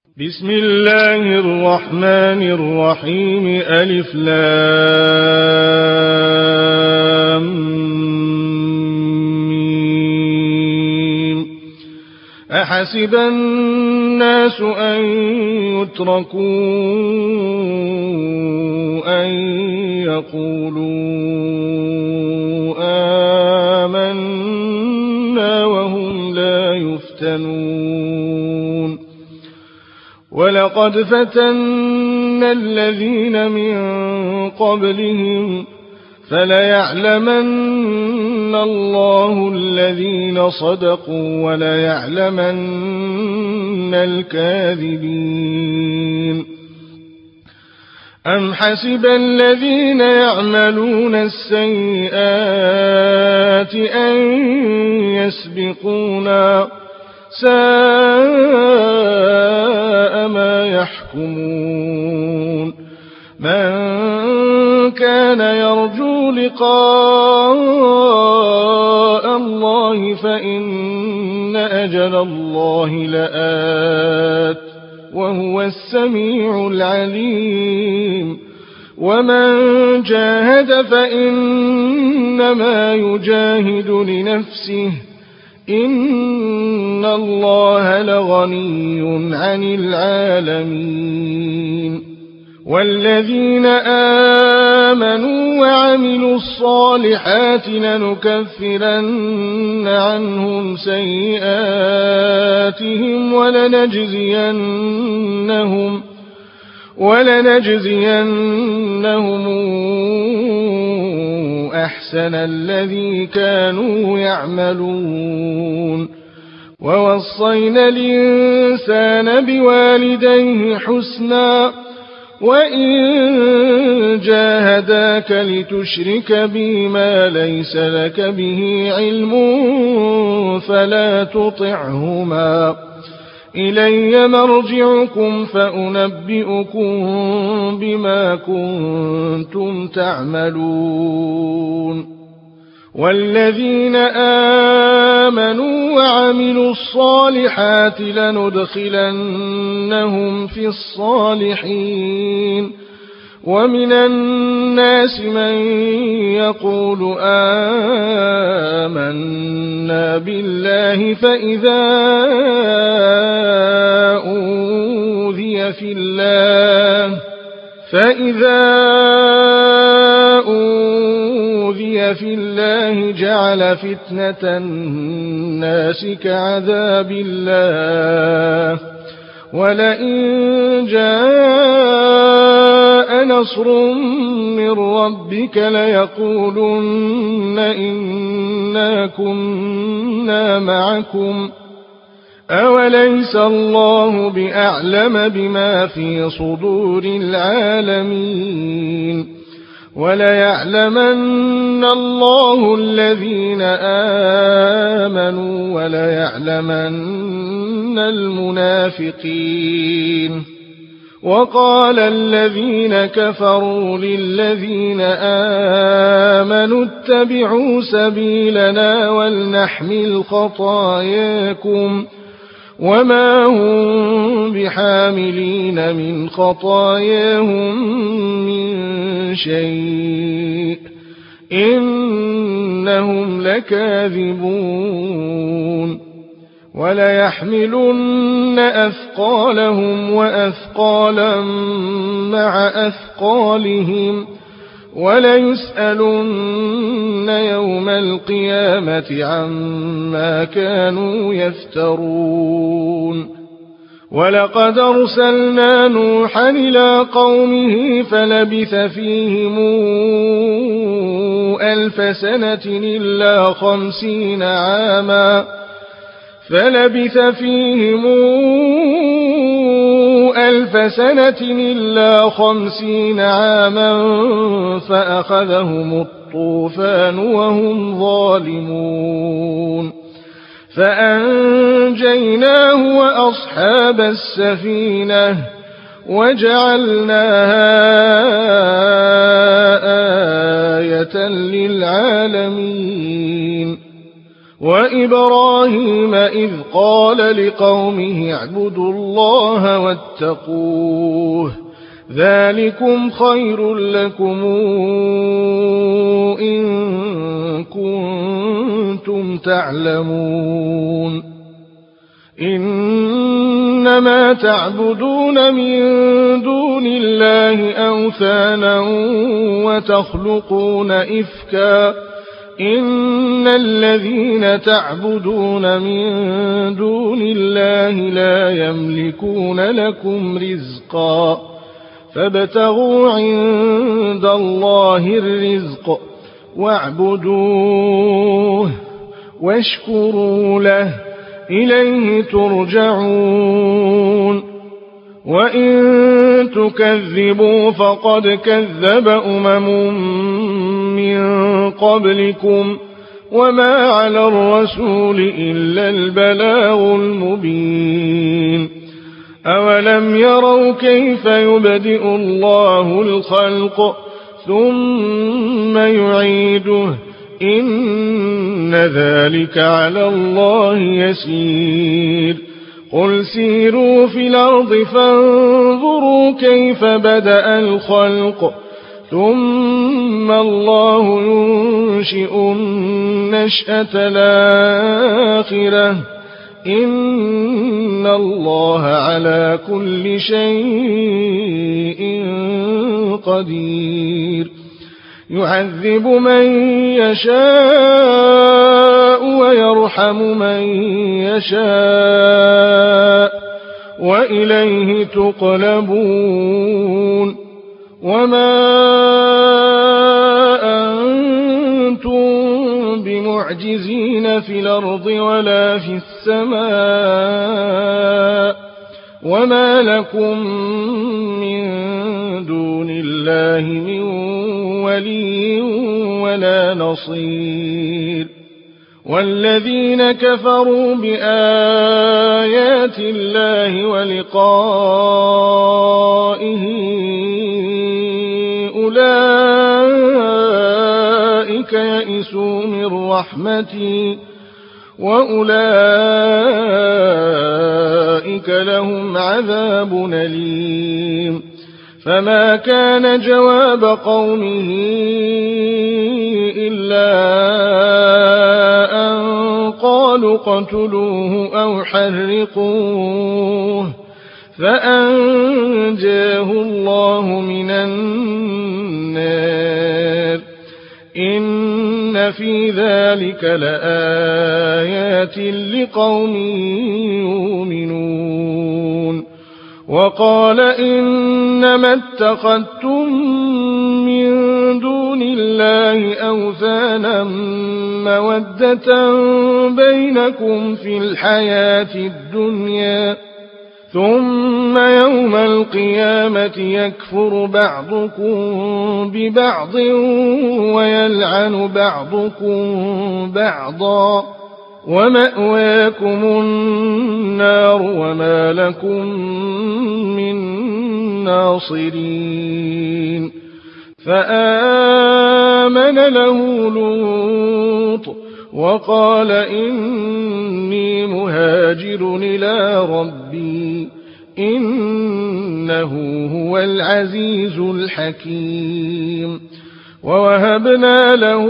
بسم الله الرحمن الرحيم ألف لام ميم. أحسب الناس أن يتركوا أن يقولوا آمنا وهم لا يفتنون ولقد فتنا الذين من قبلهم فليعلمن الله الذين صدقوا وليعلمن الكاذبين. أم حسب الذين يعملون السيئات أن يسبقونا ساء ما يحكمون. من كان يرجو لقاء الله فإن أجل الله لآت وهو السميع العليم. ومن جاهد فإنما يجاهد لنفسه إن الله لغني عن العالمين. والذين آمنوا وعملوا الصالحات لنكفرن عنهم سيئاتهم ولنجزينهم أحسن الذي كانوا يعملون. ووصينا الإنسان بوالديه حسنا وإن جاهداك لتشرك بي ما ليس لك به علم فلا تطعهما إلي مرجعكم فأنبئكم بما كنتم تعملون. والذين آمنوا وعملوا الصالحات لندخلنهم في الصالحين. ومن الناس من يقول آمنا بالله فإذا أوذي في الله جعل فتنة الناس كعذاب الله. ولئن جاء نصر من ربك ليقولن إنا كنا معكم أوليس الله بأعلم بما في صدور العالمين. وليعلمن الله الذين آمنوا وليعلمن المنافقين. وقال الذين كفروا للذين آمنوا اتبعوا سبيلنا ولنحمل خطاياكم وما هم بحاملين من خطاياهم من شيء إنهم لكاذبون. وليحملن أثقالهم وأثقالا مع أثقالهم وليسألن يوم القيامة عما كانوا يفترون. ولقد أرسلنا نوحا إلى قومه فلبث فيهم 1000 سنة إلا 50 عاما فأخذهم الطوفان وهم ظالمون. فأنجيناه وأصحاب السفينة وجعلناها آية للعالمين. وإبراهيم إذ قال لقومه اعبدوا الله واتقوه ذلكم خير لكم إن كنتم تعلمون إنما تعبدون من دون الله أوثانا وتخلقون إفكا إن الذين تعبدون من دون الله لا يملكون لكم رزقا فابتغوا عند الله الرزق واعبدوه واشكروا له إليه ترجعون وإن تكذبوا فقد كذب من قبلكم وما على الرسول إلا البلاغ المبين أولم يروا كيف يبدئ الله الخلق ثم يعيده إن ذلك على الله يسير قل سيروا في الأرض فانظروا كيف بدأ الخلق ثم الله ينشئ النشأة الآخرة إن الله على كل شيء قدير يعذب من يشاء ويرحم من يشاء وإليه تقلبون وما أنتم بمعجزين في الأرض ولا في السماء وما لكم من دون الله من ولي ولا نصير والذين كفروا بآيات الله ولقائه أولئك يئسوا من رحمتي وأولئك لهم عذاب أليم فما كان جواب قومه إلا أن قالوا اقتلوه أو حرقوه فأنجاه الله من النار إن في ذلك لآيات لقوم يؤمنون وقال إنما اتخذتم من دون الله أوثانا مودة بينكم في الحياة الدنيا ثم يوم القيامة يكفر بعضكم ببعض ويلعن بعضكم بعضا ومأواكم النار وما لكم من ناصرين فآمن له لوط وقال إني مهاجر إلى ربي إنه هو العزيز الحكيم ووهبنا له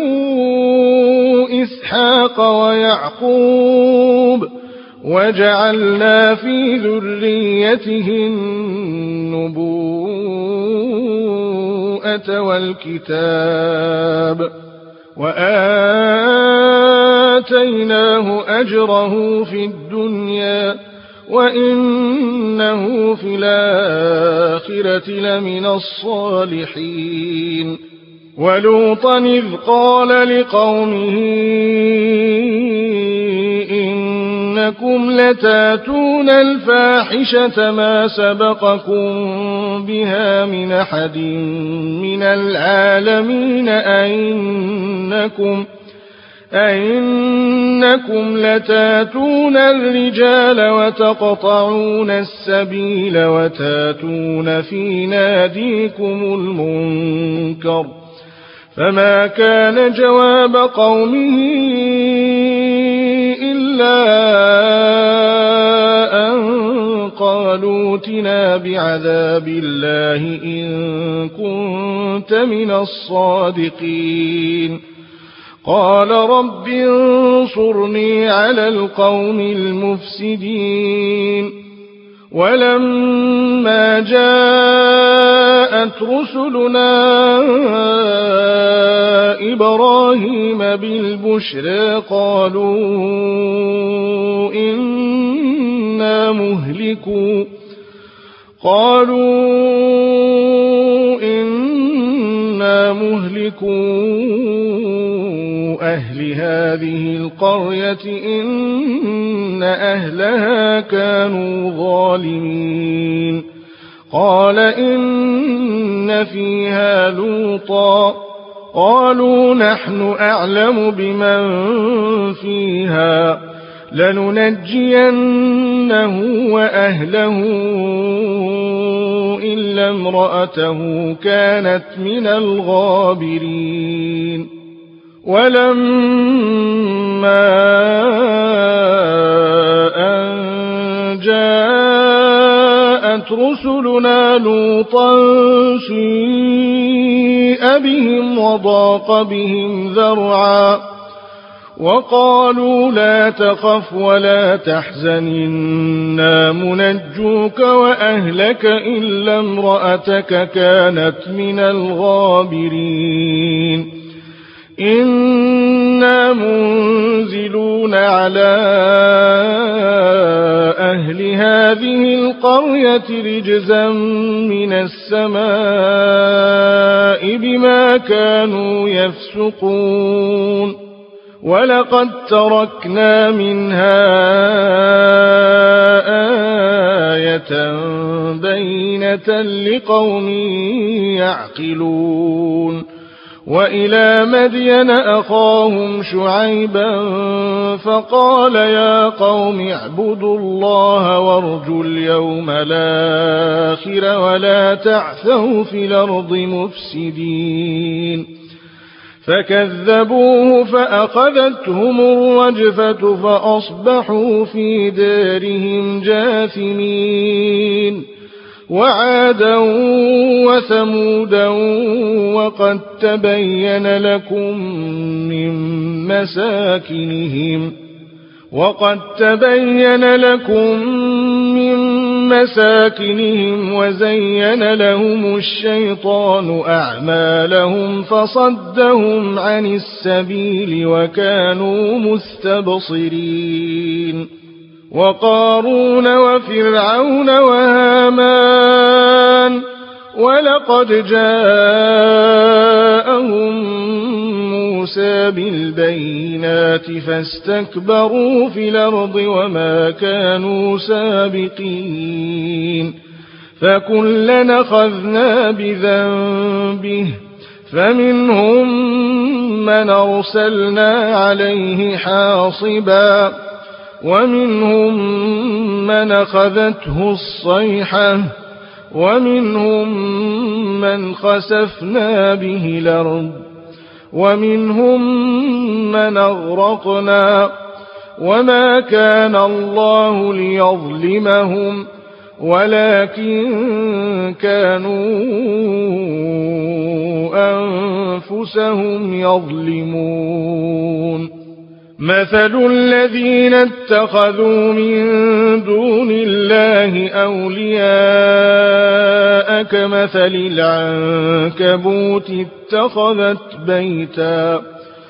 إسحاق ويعقوب وجعلنا في ذريته النبوءة والكتاب وآتيناه أجره في الدنيا وإنه في الآخرة لمن الصالحين ولوطا إذ قال لقومه إنكم لتاتون الفاحشة ما سبقكم بها من أحد من العالمين أئنكم لتاتون الرجال وتقطعون السبيل وتاتون في ناديكم المنكر فما كان جواب قومه إلا أن قالوا ائتنا بعذاب الله إن كنت من الصادقين قال رب انصرني على القوم المفسدين ولما جاءت رسلنا إبراهيم بالبشرى قالوا إنا مهلكو أهل هذه القرية إن أهلها كانوا ظالمين قال إن فيها لوطا قالوا نحن أعلم بمن فيها لننجينه وأهله إلا امرأته كانت من الغابرين ولما أن جاءت رسلنا لوطا سيء بهم وضاق بهم ذرعا وقالوا لا تخف ولا تحزن إنا منجوك وأهلك إلا امرأتك كانت من الغابرين إنا منزلون على أهل هذه القرية رجزا من السماء بما كانوا يفسقون ولقد تركنا منها آية بينة لقوم يعقلون وإلى مدين أخاهم شعيبا فقال يا قوم اعبدوا الله وارجوا اليوم الآخر ولا تعثوا في الأرض مفسدين فكذبوه فأخذتهم الرجفة فأصبحوا في دارهم جاثمين وعادا وثمودا وقد تبين لكم من مساكنهم وزين لهم الشيطان أعمالهم فصدهم عن السبيل وكانوا مستبصرين وقارون وفرعون وهامان ولقد جاءهم موسى بالبينات فاستكبروا في الأرض وما كانوا سابقين فكلنا أخذنا بذنبه فمنهم من أرسلنا عليه حاصبا ومنهم من أخذته الصيحة ومنهم من خسفنا به الأرض ومنهم من أغرقنا وما كان الله ليظلمهم ولكن كانوا أنفسهم يظلمون مثل الذين اتخذوا من دون الله أولياء كمثل العنكبوت اتخذت بيتا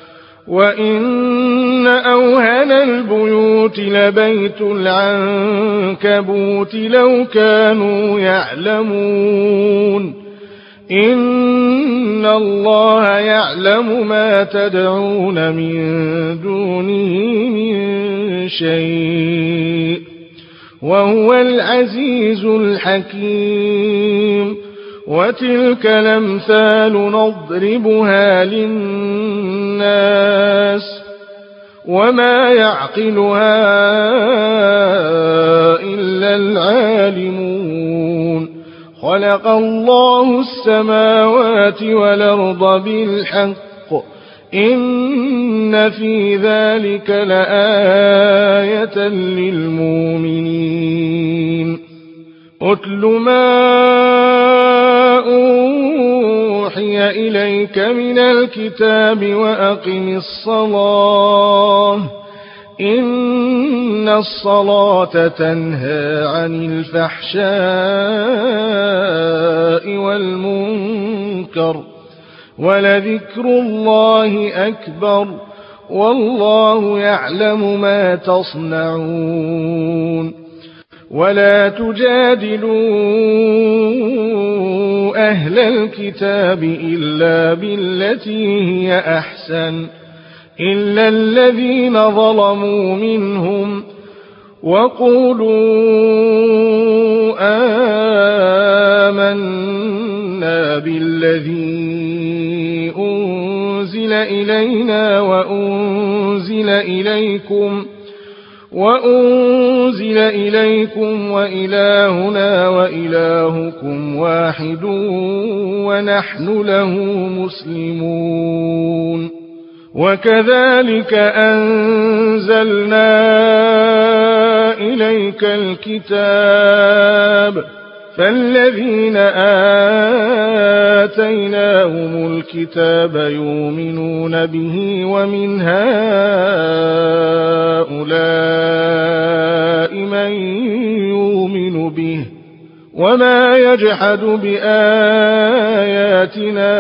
وإن أوهن البيوت لبيت العنكبوت لو كانوا يعلمون إن الله يعلم ما تدعون من دونه من شيء وهو العزيز الحكيم وتلك الأمثال نضربها للناس وما يعقلها إلا العالمون خلق الله السماوات والأرض بالحق إن في ذلك لآية للمؤمنين أتل ما أوحي إليك من الكتاب وأقم الصلاة إن الصلاة تنهى عن الفحشاء والمنكر ولذكر الله أكبر والله يعلم ما تصنعون ولا تجادلوا أهل الكتاب إلا بالتي هي أحسن إلا الذين ظلموا منهم وقولوا آمنا بالذي أنزل إلينا وأنزل إليكم وإلهنا وإلهكم واحد ونحن له مسلمون وكذلك أنزلنا إليك الكتاب فالذين آتيناهم الكتاب يؤمنون به ومن هؤلاء من يؤمن به وما يجحد بآياتنا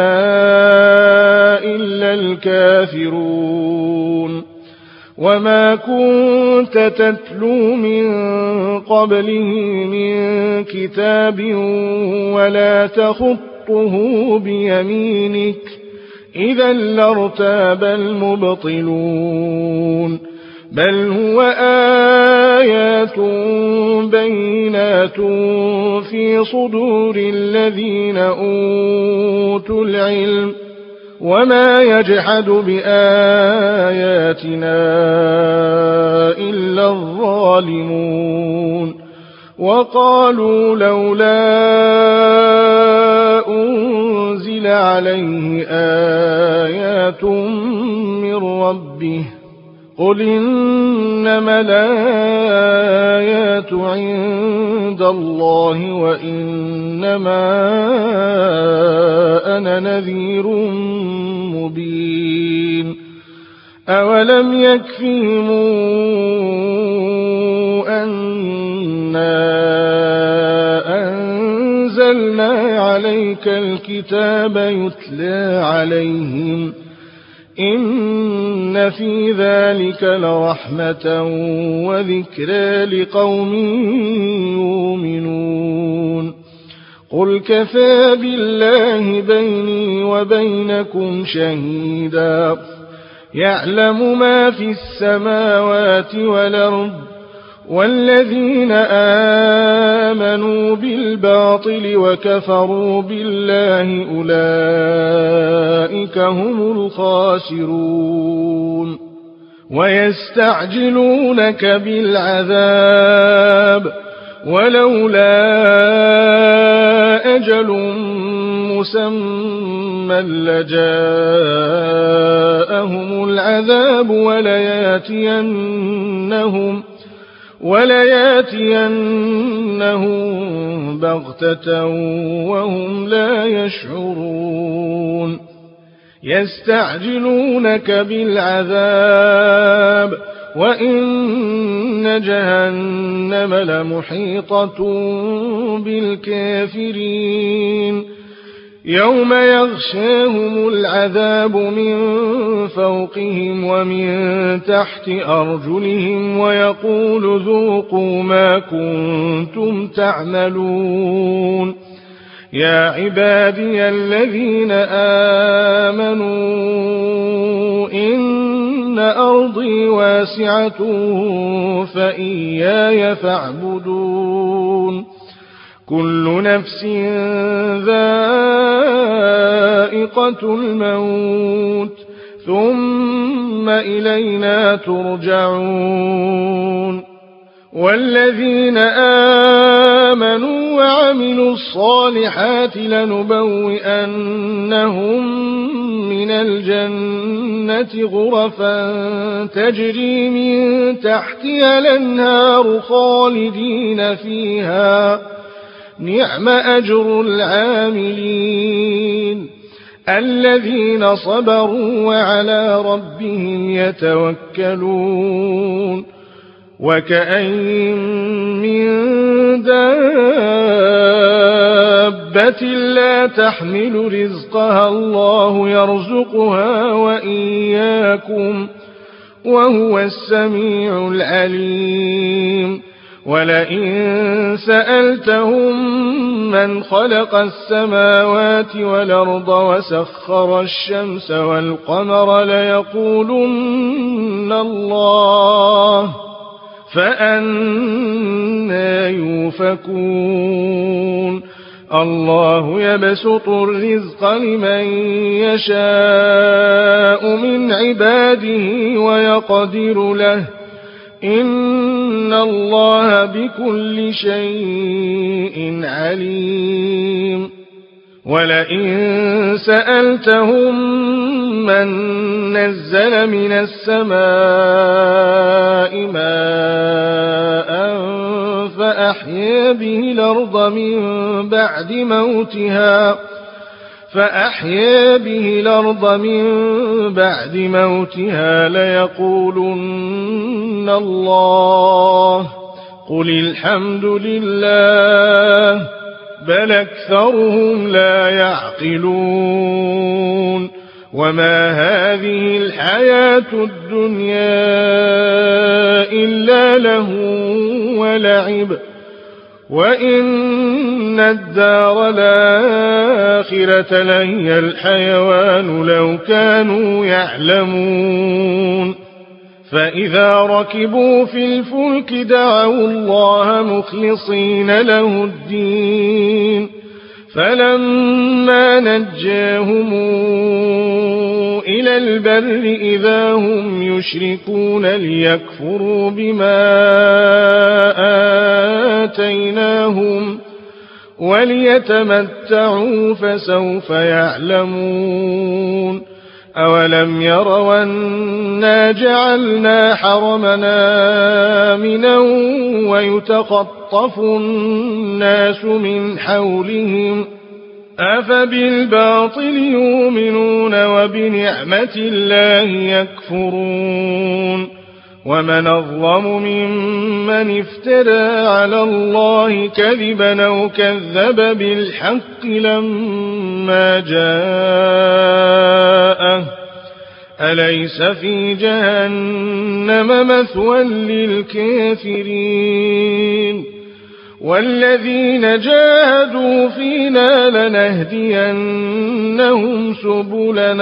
إلا الكافرون وما كنت تتلو من قبله من كتاب ولا تخطه بيمينك إذا لارتاب المبطلون بل هو آيات بينات في صدور الذين أوتوا العلم وما يجحد بآياتنا إلا الظالمون وقالوا لولا أنزل عليه آيات من ربه قل إنما الآيات عند الله وإنما أنا نذير مبين أولم يكفهم أنا أنزلنا عليك الكتاب يتلى عليهم إن في ذلك لرحمة وذكرى لقوم يؤمنون قل كفى بالله بيني وبينكم شهيدا يعلم ما في السماوات والأرض والذين آمنوا بالباطل وكفروا بالله أولئك هم الخاسرون ويستعجلونك بالعذاب ولولا أجل مسمى لجاءهم العذاب ولياتينهم بغتة وهم لا يشعرون يستعجلونك بالعذاب وإن جهنم لمحيطة بالكافرين يوم يغشاهم العذاب من فوقهم ومن تحت أرجلهم ويقول ذوقوا ما كنتم تعملون يا عبادي الذين آمنوا إن أرضي واسعة فإياي فاعبدون كل نفس ذائقة الموت ثم إلينا ترجعون والذين آمنوا وعملوا الصالحات لنبوئنهم من الجنة غرفا تجري من تحتها الأنهار خالدين فيها نعم أجر العاملين الذين صبروا وعلى ربهم يتوكلون وكأين من دابة لا تحمل رزقها الله يرزقها وإياكم وهو السميع العليم ولئن سألتهم من خلق السماوات والأرض وسخر الشمس والقمر ليقولن الله فأنى يؤفكون الله يبسط الرزق لمن يشاء من عباده ويقدر له إن الله بكل شيء عليم ولئن سألتهم من نزل من السماء ماء فأحيا به الأرض من بعد موتها ليقولن الله قل الحمد لله بل أكثرهم لا يعقلون وما هذه الحياة الدنيا إلا له ولعب وإن الدار الآخرة لهي الحيوان لو كانوا يعلمون فإذا ركبوا في الفلك دعوا الله مخلصين له الدين فلما نجاهم إلى البر إذا هم يشركون ليكفروا بما آتيناهم وليتمتعوا فسوف يعلمون أولم يروا أنا جعلنا حرمنا آمنا ويتخطف الناس من حولهم أفبالباطل يؤمنون وبنعمة الله يكفرون ومن أظلم ممن افترى على الله كذبا أو كذب بالحق لما جاءه أليس في جهنم مثوى للكافرين والذين جاهدوا فينا لنهدينهم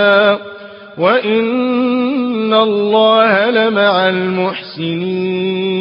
وإن الله لمع المحسنين